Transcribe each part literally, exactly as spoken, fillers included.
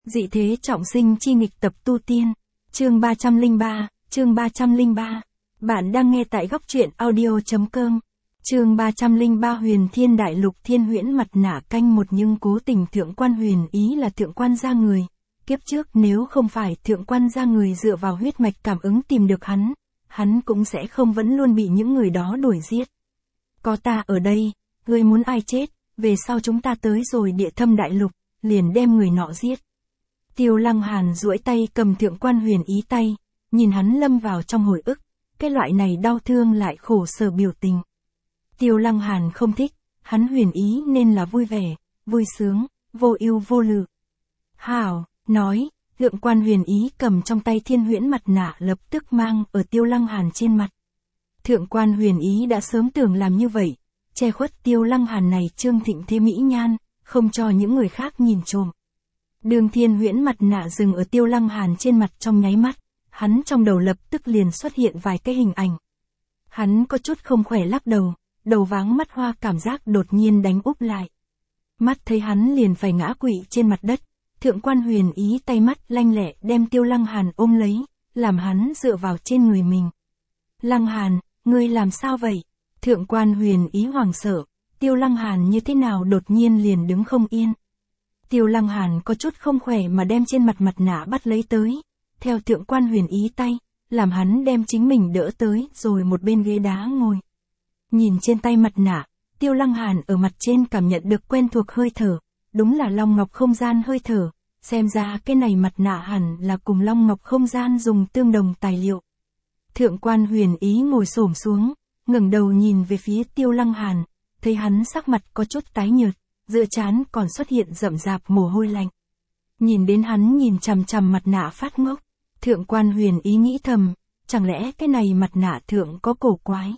Dị thế trọng sinh chi nghịch tập tu tiên. Chương ba trăm lẻ ba, chương ba trăm lẻ ba. Bạn đang nghe tại góc truyện audio.com. Chương ba trăm lẻ ba Huyền Thiên Đại Lục Thiên Huyễn Mặt Nạ canh một. Nhưng cố tình thượng quan huyền ý là thượng quan gia người. Kiếp trước nếu không phải thượng quan gia người dựa vào huyết mạch cảm ứng tìm được hắn, hắn cũng sẽ không vẫn luôn bị những người đó đuổi giết. Có ta ở đây, ngươi muốn ai chết, về sau chúng ta tới rồi Địa Thâm Đại Lục, liền đem người nọ giết. Tiêu Lăng Hàn duỗi tay cầm thượng quan huyền ý tay, nhìn hắn lâm vào trong hồi ức, cái loại này đau thương lại khổ sở biểu tình. Tiêu Lăng Hàn không thích, hắn huyền ý nên là vui vẻ, vui sướng, vô ưu vô lự. Hảo, nói, thượng quan huyền ý cầm trong tay thiên huyễn mặt nạ lập tức mang ở Tiêu Lăng Hàn trên mặt. Thượng quan huyền ý đã sớm tưởng làm như vậy, che khuất Tiêu Lăng Hàn này trương thịnh thế mỹ nhan, không cho những người khác nhìn trộm. Đường thiên huyễn mặt nạ dừng ở Tiêu Lăng Hàn trên mặt trong nháy mắt, hắn trong đầu lập tức liền xuất hiện vài cái hình ảnh. Hắn có chút không khỏe lắc đầu, đầu váng mắt hoa cảm giác đột nhiên đánh úp lại. Mắt thấy hắn liền phải ngã quỵ trên mặt đất, thượng quan huyền ý tay mắt lanh lẹ đem Tiêu Lăng Hàn ôm lấy, làm hắn dựa vào trên người mình. Lăng Hàn, ngươi làm sao vậy? Thượng quan huyền ý hoảng sợ, Tiêu Lăng Hàn như thế nào đột nhiên liền đứng không yên. Tiêu Lăng Hàn có chút không khỏe mà đem trên mặt mặt nạ bắt lấy tới, theo thượng quan huyền ý tay, làm hắn đem chính mình đỡ tới rồi một bên ghế đá ngồi. Nhìn trên tay mặt nạ, Tiêu Lăng Hàn ở mặt trên cảm nhận được quen thuộc hơi thở, đúng là Long Ngọc không gian hơi thở, xem ra cái này mặt nạ hẳn là cùng Long Ngọc không gian dùng tương đồng tài liệu. Thượng quan huyền ý ngồi xổm xuống, ngẩng đầu nhìn về phía Tiêu Lăng Hàn, thấy hắn sắc mặt có chút tái nhợt, giữa trán còn xuất hiện rậm rạp mồ hôi lạnh. Nhìn đến hắn nhìn chằm chằm mặt nạ phát ngốc, thượng quan huyền ý nghĩ thầm, chẳng lẽ cái này mặt nạ thượng có cổ quái.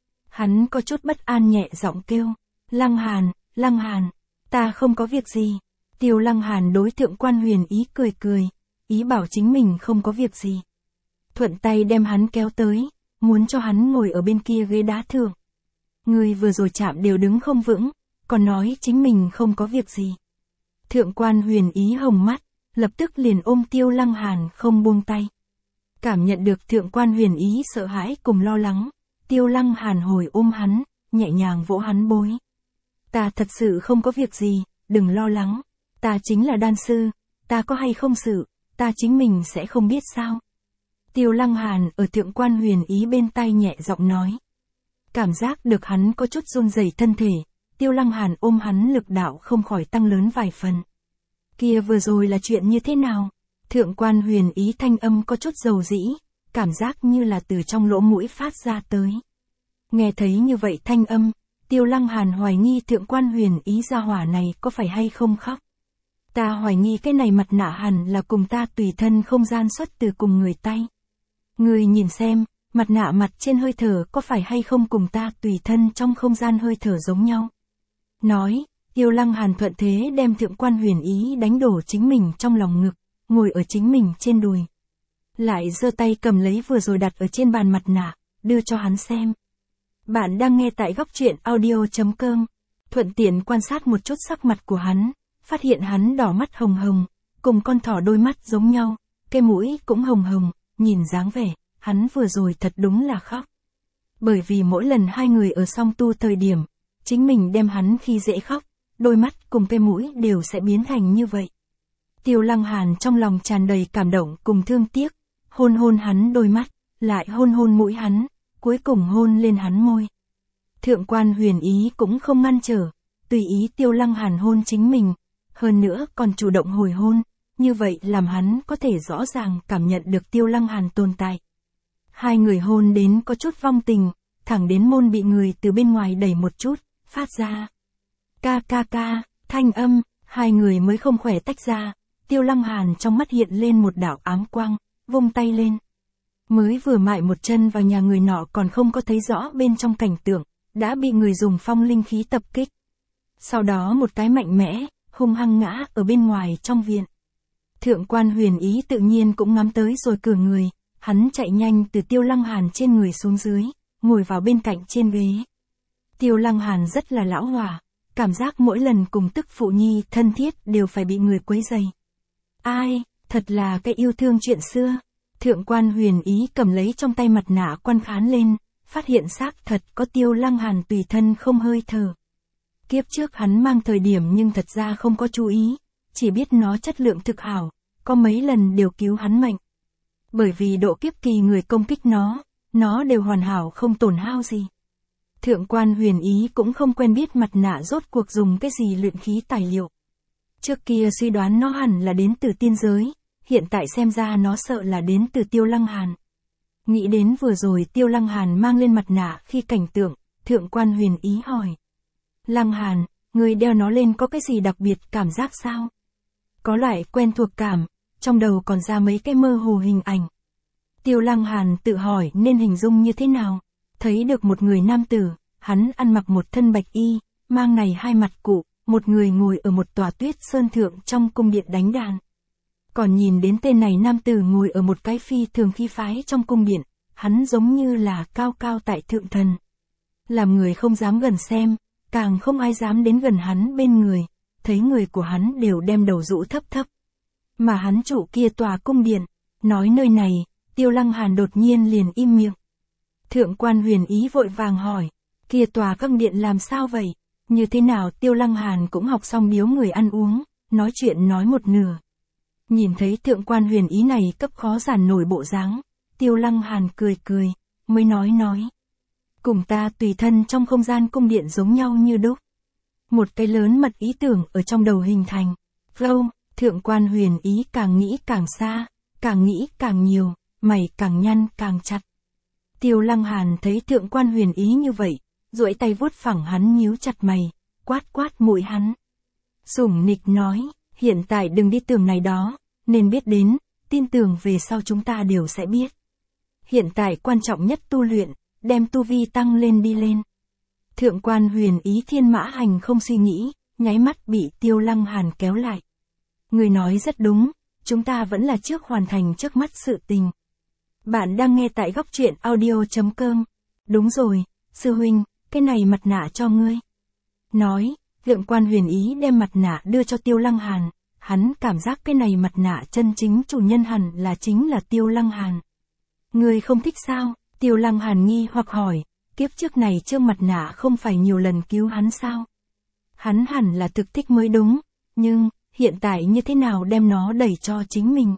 Hắn có chút bất an nhẹ giọng kêu, Lăng Hàn, Lăng Hàn, ta không có việc gì. Tiêu Lăng Hàn đối thượng quan huyền ý cười cười, ý bảo chính mình không có việc gì. Thuận tay đem hắn kéo tới, muốn cho hắn ngồi ở bên kia ghế đá thượng. Người vừa rồi chạm đều đứng không vững, còn nói chính mình không có việc gì. Thượng quan huyền ý hồng mắt, lập tức liền ôm Tiêu Lăng Hàn không buông tay. Cảm nhận được thượng quan huyền ý sợ hãi cùng lo lắng, Tiêu Lăng Hàn hồi ôm hắn, nhẹ nhàng vỗ hắn bối. Ta thật sự không có việc gì, đừng lo lắng, ta chính là đan sư, ta có hay không sự, ta chính mình sẽ không biết sao. Tiêu Lăng Hàn ở thượng quan huyền ý bên tay nhẹ giọng nói. Cảm giác được hắn có chút run rẩy thân thể, Tiêu Lăng Hàn ôm hắn lực đạo không khỏi tăng lớn vài phần. Kia vừa rồi là chuyện như thế nào? Thượng quan huyền ý thanh âm có chút dầu dĩ, cảm giác như là từ trong lỗ mũi phát ra tới. Nghe thấy như vậy thanh âm, Tiêu Lăng Hàn hoài nghi thượng quan huyền ý gia hỏa này có phải hay không khóc. Ta hoài nghi cái này mặt nạ hẳn là cùng ta tùy thân không gian xuất từ cùng người tay. Người nhìn xem, mặt nạ mặt trên hơi thở có phải hay không cùng ta tùy thân trong không gian hơi thở giống nhau. Nói, Tiêu Lăng Hàn thuận thế đem thượng quan huyền ý đánh đổ chính mình trong lòng ngực, ngồi ở chính mình trên đùi. Lại giơ tay cầm lấy vừa rồi đặt ở trên bàn mặt nạ, đưa cho hắn xem. Bạn đang nghe tại góc truyện audio.com, thuận tiện quan sát một chút sắc mặt của hắn, phát hiện hắn đỏ mắt hồng hồng, cùng con thỏ đôi mắt giống nhau, cái mũi cũng hồng hồng, nhìn dáng vẻ, hắn vừa rồi thật đúng là khóc. Bởi vì mỗi lần hai người ở song tu thời điểm, chính mình đem hắn khi dễ khóc, đôi mắt cùng cái mũi đều sẽ biến thành như vậy. Tiêu Lăng Hàn trong lòng tràn đầy cảm động cùng thương tiếc, hôn hôn hắn đôi mắt, lại hôn hôn mũi hắn, cuối cùng hôn lên hắn môi. Thượng quan huyền ý cũng không ngăn trở, tùy ý Tiêu Lăng Hàn hôn chính mình, hơn nữa còn chủ động hồi hôn, như vậy làm hắn có thể rõ ràng cảm nhận được Tiêu Lăng Hàn tồn tại. Hai người hôn đến có chút vong tình, thẳng đến môn bị người từ bên ngoài đẩy một chút, phát ra. Ca ca ca, thanh âm, hai người mới không khỏe tách ra, Tiêu Lăng Hàn trong mắt hiện lên một đạo ám quang, vung tay lên. Mới vừa mại một chân vào nhà người nọ còn không có thấy rõ bên trong cảnh tượng, đã bị người dùng phong linh khí tập kích. Sau đó một cái mạnh mẽ, hung hăng ngã ở bên ngoài trong viện. Thượng quan huyền ý tự nhiên cũng ngắm tới rồi cử người, hắn chạy nhanh từ Tiêu Lăng Hàn trên người xuống dưới, ngồi vào bên cạnh trên ghế. Tiêu Lăng Hàn rất là lão hỏa, cảm giác mỗi lần cùng tức phụ nhi thân thiết đều phải bị người quấy rầy. Ai, thật là cái yêu thương chuyện xưa. Thượng quan Huyền Ý cầm lấy trong tay mặt nạ quan khán lên, phát hiện xác thật có Tiêu Lăng Hàn tùy thân không hơi thở. Kiếp trước hắn mang thời điểm nhưng thật ra không có chú ý, chỉ biết nó chất lượng thực hảo, có mấy lần đều cứu hắn mệnh. Bởi vì độ kiếp kỳ người công kích nó, nó đều hoàn hảo không tổn hao gì. Thượng quan Huyền Ý cũng không quen biết mặt nạ rốt cuộc dùng cái gì luyện khí tài liệu. Trước kia suy đoán nó hẳn là đến từ tiên giới, hiện tại xem ra nó sợ là đến từ Tiêu Lăng Hàn. Nghĩ đến vừa rồi Tiêu Lăng Hàn mang lên mặt nạ khi cảnh tượng, Thượng quan Huyền Ý hỏi. Lăng Hàn, người đeo nó lên có cái gì đặc biệt cảm giác sao? Có loại quen thuộc cảm, trong đầu còn ra mấy cái mơ hồ hình ảnh. Tiêu Lăng Hàn tự hỏi nên hình dung như thế nào? Thấy được một người nam tử, hắn ăn mặc một thân bạch y, mang này hai mặt cụ, một người ngồi ở một tòa tuyết sơn thượng trong cung điện đánh đàn. Còn nhìn đến tên này nam tử ngồi ở một cái phi thường khí phái trong cung điện, hắn giống như là cao cao tại thượng thần. Làm người không dám gần xem, càng không ai dám đến gần hắn bên người, thấy người của hắn đều đem đầu rũ thấp thấp. Mà hắn chủ kia tòa cung điện, nói nơi này, Tiêu Lăng Hàn đột nhiên liền im miệng. Thượng quan Huyền Ý vội vàng hỏi, kia tòa các điện làm sao vậy? Như thế nào Tiêu Lăng Hàn cũng học xong biếu người ăn uống, nói chuyện nói một nửa. Nhìn thấy thượng quan Huyền Ý này cấp khó giản nổi bộ dáng, Tiêu Lăng Hàn cười cười, mới nói nói. Cùng ta tùy thân trong không gian cung điện giống nhau như đúc. Một cái lớn mật ý tưởng ở trong đầu hình thành. Flow, thượng quan Huyền Ý càng nghĩ càng xa, càng nghĩ càng nhiều, mày càng nhăn càng chặt. Tiêu Lăng Hàn thấy thượng quan Huyền Ý như vậy, duỗi tay vuốt phẳng hắn nhíu chặt mày, quát quát mũi hắn. Sủng nịch nói, hiện tại đừng đi tưởng này đó, nên biết đến, tin tưởng về sau chúng ta đều sẽ biết. Hiện tại quan trọng nhất tu luyện, đem tu vi tăng lên đi lên. Thượng quan Huyền Ý thiên mã hành không suy nghĩ, nháy mắt bị Tiêu Lăng Hàn kéo lại. Người nói rất đúng, chúng ta vẫn là trước hoàn thành trước mắt sự tình. Bạn đang nghe tại góc truyện audio chấm com. Đúng rồi, sư huynh, cái này mặt nạ cho ngươi. Nói, thượng quan Huyền Ý đem mặt nạ đưa cho Tiêu Lăng Hàn, hắn cảm giác cái này mặt nạ chân chính chủ nhân hẳn là chính là Tiêu Lăng Hàn. Ngươi không thích sao? Tiêu Lăng Hàn nghi hoặc hỏi, kiếp trước này trương mặt nạ không phải nhiều lần cứu hắn sao? Hắn hẳn là thực thích mới đúng, nhưng, hiện tại như thế nào đem nó đẩy cho chính mình?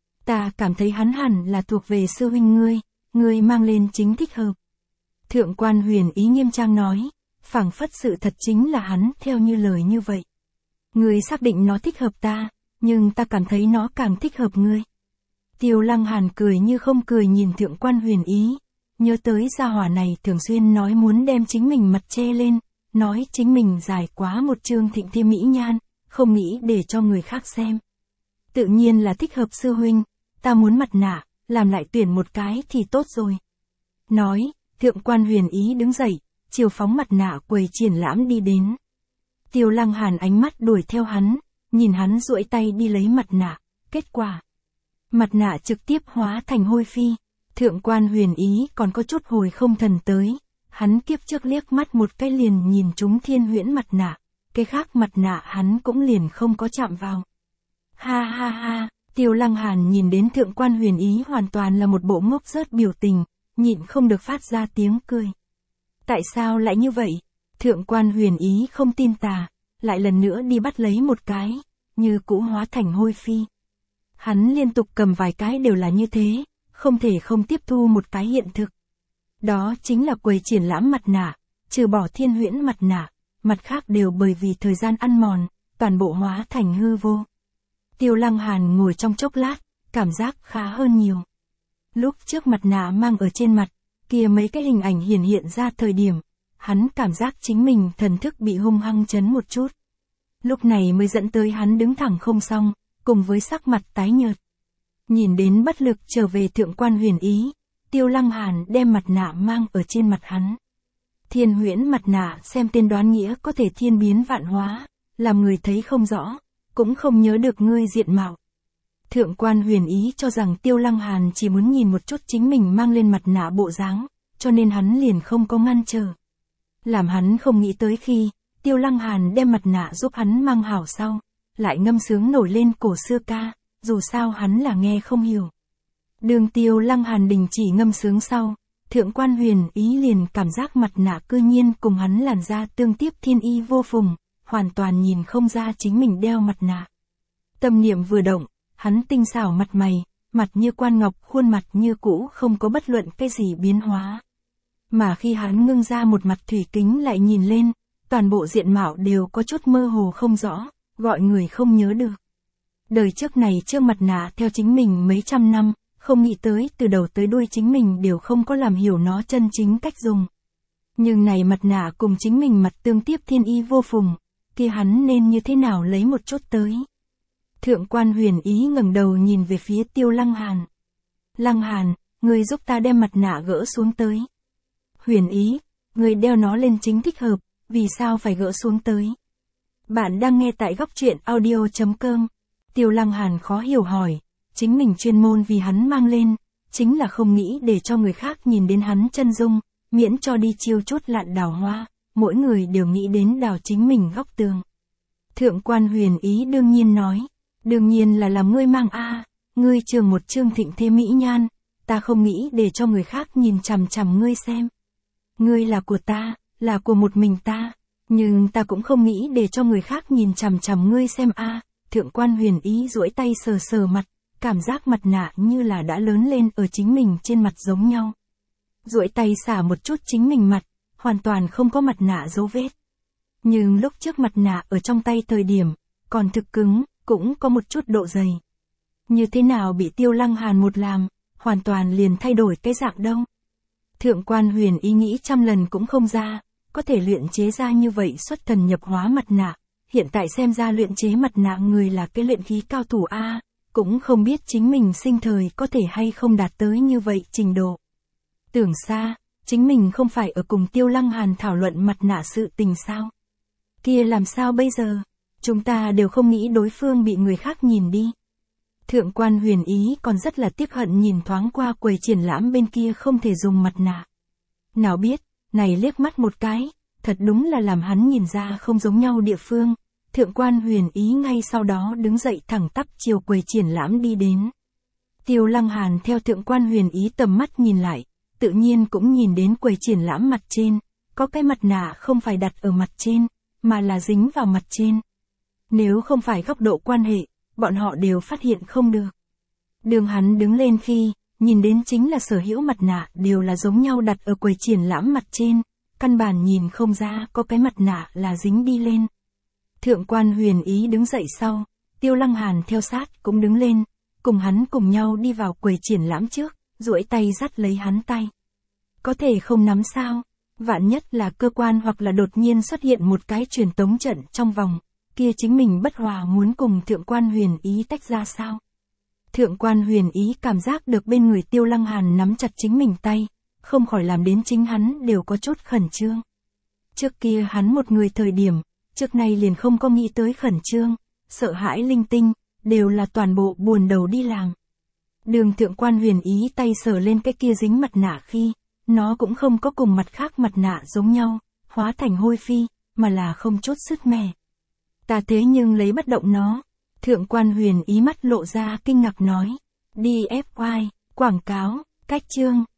Ta cảm thấy hắn hẳn là thuộc về sư huynh ngươi, ngươi mang lên chính thích hợp. Thượng quan Huyền Ý nghiêm trang nói, phảng phất sự thật chính là hắn theo như lời như vậy. Ngươi xác định nó thích hợp ta, nhưng ta cảm thấy nó càng thích hợp ngươi. Tiêu Lăng Hàn cười như không cười nhìn thượng quan Huyền Ý, nhớ tới gia hỏa này thường xuyên nói muốn đem chính mình mặt che lên, nói chính mình dài quá một trương thịnh thiêm mỹ nhan, không nghĩ để cho người khác xem. Tự nhiên là thích hợp sư huynh, ta muốn mặt nạ, làm lại tuyển một cái thì tốt rồi. Nói, thượng quan Huyền Ý đứng dậy, chiều phóng mặt nạ quầy triển lãm đi đến. Tiêu Lăng Hàn ánh mắt đuổi theo hắn, nhìn hắn duỗi tay đi lấy mặt nạ, kết quả. Mặt nạ trực tiếp hóa thành hôi phi, thượng quan Huyền Ý còn có chút hồi không thần tới, hắn kiếp trước liếc mắt một cái liền nhìn chúng thiên huyễn mặt nạ, cái khác mặt nạ hắn cũng liền không có chạm vào. Ha ha ha, Tiêu Lăng Hàn nhìn đến thượng quan Huyền Ý hoàn toàn là một bộ ngốc rớt biểu tình, nhịn không được phát ra tiếng cười. Tại sao lại như vậy? Thượng quan Huyền Ý không tin tà, lại lần nữa đi bắt lấy một cái, như cũ hóa thành hôi phi. Hắn liên tục cầm vài cái đều là như thế, không thể không tiếp thu một cái hiện thực. Đó chính là quầy triển lãm mặt nạ, trừ bỏ thiên huyễn mặt nạ, mặt khác đều bởi vì thời gian ăn mòn, toàn bộ hóa thành hư vô. Tiêu Lăng Hàn ngồi trong chốc lát, cảm giác khá hơn nhiều. Lúc trước mặt nạ mang ở trên mặt, kia mấy cái hình ảnh hiển hiện ra thời điểm, hắn cảm giác chính mình thần thức bị hung hăng chấn một chút. Lúc này mới dẫn tới hắn đứng thẳng không xong, cùng với sắc mặt tái nhợt. Nhìn đến bất lực trở về thượng quan Huyền Ý, Tiêu Lăng Hàn đem mặt nạ mang ở trên mặt hắn. Thiên huyễn mặt nạ xem tên đoán nghĩa có thể thiên biến vạn hóa, làm người thấy không rõ, cũng không nhớ được ngươi diện mạo. Thượng quan Huyền Ý cho rằng Tiêu Lăng Hàn chỉ muốn nhìn một chút chính mình mang lên mặt nạ bộ dáng, cho nên hắn liền không có ngăn trở. Làm hắn không nghĩ tới khi, Tiêu Lăng Hàn đem mặt nạ giúp hắn mang hảo sau, lại ngâm sướng nổi lên cổ xưa ca, dù sao hắn là nghe không hiểu. Đường Tiêu Lăng Hàn đình chỉ ngâm sướng sau, Thượng quan Huyền Ý liền cảm giác mặt nạ cư nhiên cùng hắn làn da tương tiếp thiên y vô phùng, hoàn toàn nhìn không ra chính mình đeo mặt nạ. Tâm niệm vừa động, hắn tinh xảo mặt mày, mặt như quan ngọc, khuôn mặt như cũ không có bất luận cái gì biến hóa. Mà khi hắn ngưng ra một mặt thủy kính lại nhìn lên, toàn bộ diện mạo đều có chút mơ hồ không rõ, gọi người không nhớ được. Đời trước này trước mặt nạ theo chính mình mấy trăm năm, không nghĩ tới từ đầu tới đuôi chính mình đều không có làm hiểu nó chân chính cách dùng. Nhưng này mặt nạ cùng chính mình mặt tương tiếp thiên y vô phùng, kia hắn nên như thế nào lấy một chút tới. Thượng quan Huyền Ý ngẩng đầu nhìn về phía Tiêu Lăng Hàn. Lăng Hàn, người giúp ta đem mặt nạ gỡ xuống tới. Huyền Ý, người đeo nó lên chính thích hợp, vì sao phải gỡ xuống tới? Bạn đang nghe tại góc truyện audio chấm com. Tiêu Lăng Hàn khó hiểu hỏi, chính mình chuyên môn vì hắn mang lên, chính là không nghĩ để cho người khác nhìn đến hắn chân dung, miễn cho đi chiêu chút lạn đào hoa, mỗi người đều nghĩ đến đào chính mình góc tường. Thượng quan Huyền Ý đương nhiên nói, đương nhiên là làm ngươi mang a, ngươi trường một trương thịnh thế mỹ nhan, ta không nghĩ để cho người khác nhìn chằm chằm ngươi xem. Ngươi là của ta, là của một mình ta, nhưng ta cũng không nghĩ để cho người khác nhìn chằm chằm ngươi xem a. Thượng quan Huyền Ý duỗi tay sờ sờ mặt, cảm giác mặt nạ như là đã lớn lên ở chính mình trên mặt giống nhau. Duỗi tay xả một chút chính mình mặt, hoàn toàn không có mặt nạ dấu vết. Nhưng lúc trước mặt nạ ở trong tay thời điểm, còn thực cứng, cũng có một chút độ dày. Như thế nào bị Tiêu Lăng Hàn một làm, hoàn toàn liền thay đổi cái dạng đâu. Thượng quan Huyền Ý nghĩ trăm lần cũng không ra, có thể luyện chế ra như vậy xuất thần nhập hóa mặt nạ. Hiện tại xem ra luyện chế mặt nạ người là cái luyện khí cao thủ A, cũng không biết chính mình sinh thời có thể hay không đạt tới như vậy trình độ. Tưởng xa, chính mình không phải ở cùng Tiêu Lăng Hàn thảo luận mặt nạ sự tình sao? Kia làm sao bây giờ? Chúng ta đều không nghĩ đối phương bị người khác nhìn đi. Thượng quan Huyền Ý còn rất là tiếc hận nhìn thoáng qua quầy triển lãm bên kia không thể dùng mặt nạ. Nào biết, này liếc mắt một cái, thật đúng là làm hắn nhìn ra không giống nhau địa phương. Thượng quan Huyền Ý ngay sau đó đứng dậy thẳng tắp chiều quầy triển lãm đi đến. Tiêu Lăng Hàn theo Thượng quan Huyền Ý tầm mắt nhìn lại, tự nhiên cũng nhìn đến quầy triển lãm mặt trên, có cái mặt nạ không phải đặt ở mặt trên, mà là dính vào mặt trên. Nếu không phải góc độ quan hệ, bọn họ đều phát hiện không được. Đường hắn đứng lên khi, nhìn đến chính là sở hữu mặt nạ đều là giống nhau đặt ở quầy triển lãm mặt trên, căn bản nhìn không ra có cái mặt nạ là dính đi lên. Thượng quan Huyền Ý đứng dậy sau, Tiêu Lăng Hàn theo sát cũng đứng lên, cùng hắn cùng nhau đi vào quầy triển lãm trước, duỗi tay dắt lấy hắn tay. Có thể không nắm sao, vạn nhất là cơ quan hoặc là đột nhiên xuất hiện một cái truyền tống trận trong vòng, kia chính mình bất hòa muốn cùng Thượng quan Huyền Ý tách ra sao. Thượng quan Huyền Ý cảm giác được bên người Tiêu Lăng Hàn nắm chặt chính mình tay, không khỏi làm đến chính hắn đều có chút khẩn trương. Trước kia hắn một người thời điểm, trước nay liền không có nghĩ tới khẩn trương, sợ hãi linh tinh, đều là toàn bộ buồn đầu đi làm. Đường Thượng quan Huyền Ý tay sờ lên cái kia dính mặt nạ khi, nó cũng không có cùng mặt khác mặt nạ giống nhau, hóa thành hôi phi, mà là không chút sứt mẻ. Ta thế nhưng lấy bất động nó. Thượng quan Huyền Ý mắt lộ ra kinh ngạc nói. đê ép i, quảng cáo, cách chương.